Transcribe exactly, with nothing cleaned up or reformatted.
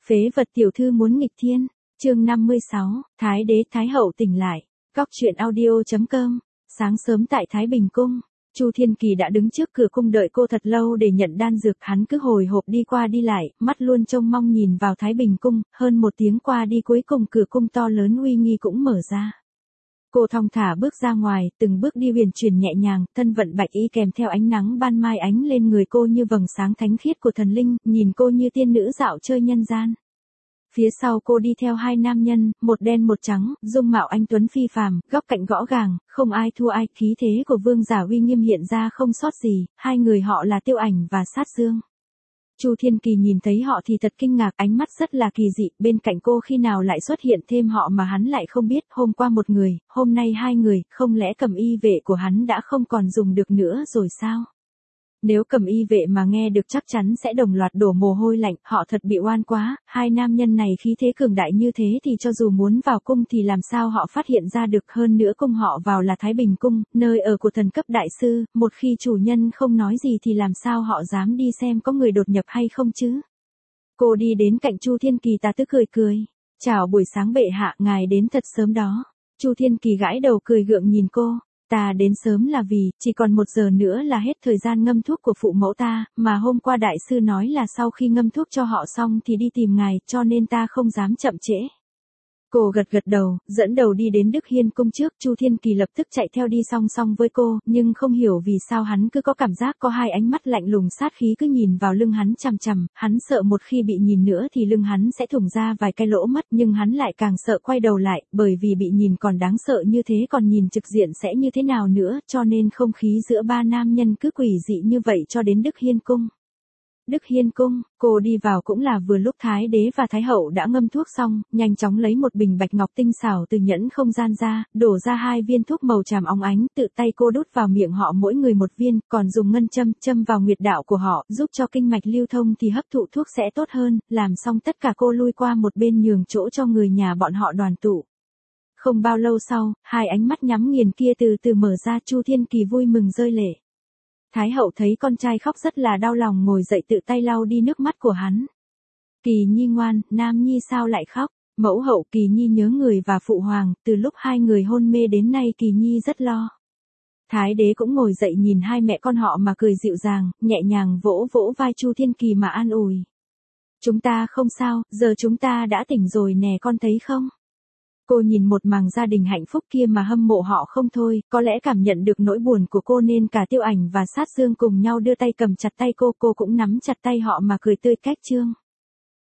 Phế vật tiểu thư muốn nghịch thiên, chương năm mươi sáu, Thái đế Thái hậu tỉnh lại. Cóc truyện audio chấm com. Sáng sớm tại Thái Bình cung, Chu Thiên Kỳ đã đứng trước cửa cung đợi cô thật lâu để nhận đan dược, hắn cứ hồi hộp đi qua đi lại, mắt luôn trông mong nhìn vào Thái Bình cung, hơn một tiếng qua đi cuối cùng cửa cung to lớn uy nghi cũng mở ra. Cô thong thả bước ra ngoài, từng bước đi huyền chuyển nhẹ nhàng, thân vận bạch y kèm theo ánh nắng ban mai ánh lên người cô như vầng sáng thánh khiết của thần linh, nhìn cô như tiên nữ dạo chơi nhân gian. Phía sau cô đi theo hai nam nhân, một đen một trắng, dung mạo anh tuấn phi phàm, góc cạnh gõ gàng, không ai thua ai, khí thế của vương giả uy nghiêm hiện ra không sót gì, hai người họ là Tiêu Ảnh và Sát Dương. Chu Thiên Kỳ nhìn thấy họ thì thật kinh ngạc, ánh mắt rất là kỳ dị, bên cạnh cô khi nào lại xuất hiện thêm họ mà hắn lại không biết, hôm qua một người, hôm nay hai người, không lẽ Cẩm Y vệ của hắn đã không còn dùng được nữa rồi sao? Nếu Cẩm Y vệ mà nghe được chắc chắn sẽ đồng loạt đổ mồ hôi lạnh, họ thật bị oan quá, hai nam nhân này khí thế cường đại như thế thì cho dù muốn vào cung thì làm sao họ phát hiện ra được, hơn nữa cung họ vào là Thái Bình cung, nơi ở của thần cấp đại sư, một khi chủ nhân không nói gì thì làm sao họ dám đi xem có người đột nhập hay không chứ? Cô đi đến cạnh Chu Thiên Kỳ tà tức cười cười, chào buổi sáng bệ hạ, ngài đến thật sớm đó. Chu Thiên Kỳ gãi đầu cười gượng nhìn cô. Ta đến sớm là vì, chỉ còn một giờ nữa là hết thời gian ngâm thuốc của phụ mẫu ta, mà hôm qua đại sư nói là sau khi ngâm thuốc cho họ xong thì đi tìm ngài, cho nên ta không dám chậm trễ. Cô gật gật đầu, dẫn đầu đi đến Đức Hiên cung trước, Chu Thiên Kỳ lập tức chạy theo đi song song với cô, nhưng không hiểu vì sao hắn cứ có cảm giác có hai ánh mắt lạnh lùng sát khí cứ nhìn vào lưng hắn chằm chằm, hắn sợ một khi bị nhìn nữa thì lưng hắn sẽ thủng ra vài cái lỗ mất, nhưng hắn lại càng sợ quay đầu lại, bởi vì bị nhìn còn đáng sợ như thế còn nhìn trực diện sẽ như thế nào nữa, cho nên không khí giữa ba nam nhân cứ quỷ dị như vậy cho đến Đức Hiên cung. Đức Hiên cung, cô đi vào cũng là vừa lúc Thái đế và Thái hậu đã ngâm thuốc xong, nhanh chóng lấy một bình bạch ngọc tinh xảo từ nhẫn không gian ra, đổ ra hai viên thuốc màu tràm óng ánh, tự tay cô đút vào miệng họ mỗi người một viên, còn dùng ngân châm châm vào huyệt đạo của họ, giúp cho kinh mạch lưu thông thì hấp thụ thuốc sẽ tốt hơn, làm xong tất cả cô lui qua một bên nhường chỗ cho người nhà bọn họ đoàn tụ. Không bao lâu sau, hai ánh mắt nhắm nghiền kia từ từ mở ra, Chu Thiên Kỳ vui mừng rơi lệ. Thái hậu thấy con trai khóc rất là đau lòng, ngồi dậy tự tay lau đi nước mắt của hắn. Kỳ Nhi ngoan, Nam Nhi sao lại khóc? Mẫu hậu, Kỳ Nhi nhớ người và phụ hoàng, từ lúc hai người hôn mê đến nay Kỳ Nhi rất lo. Thái đế cũng ngồi dậy nhìn hai mẹ con họ mà cười dịu dàng, nhẹ nhàng vỗ vỗ vai Chu Thiên Kỳ mà an ủi. Chúng ta không sao, giờ chúng ta đã tỉnh rồi nè, con thấy không? Cô nhìn một màng gia đình hạnh phúc kia mà hâm mộ họ không thôi, có lẽ cảm nhận được nỗi buồn của cô nên cả Tiêu Ảnh và Sát Dương cùng nhau đưa tay cầm chặt tay cô, cô cũng nắm chặt tay họ mà cười tươi cách trương.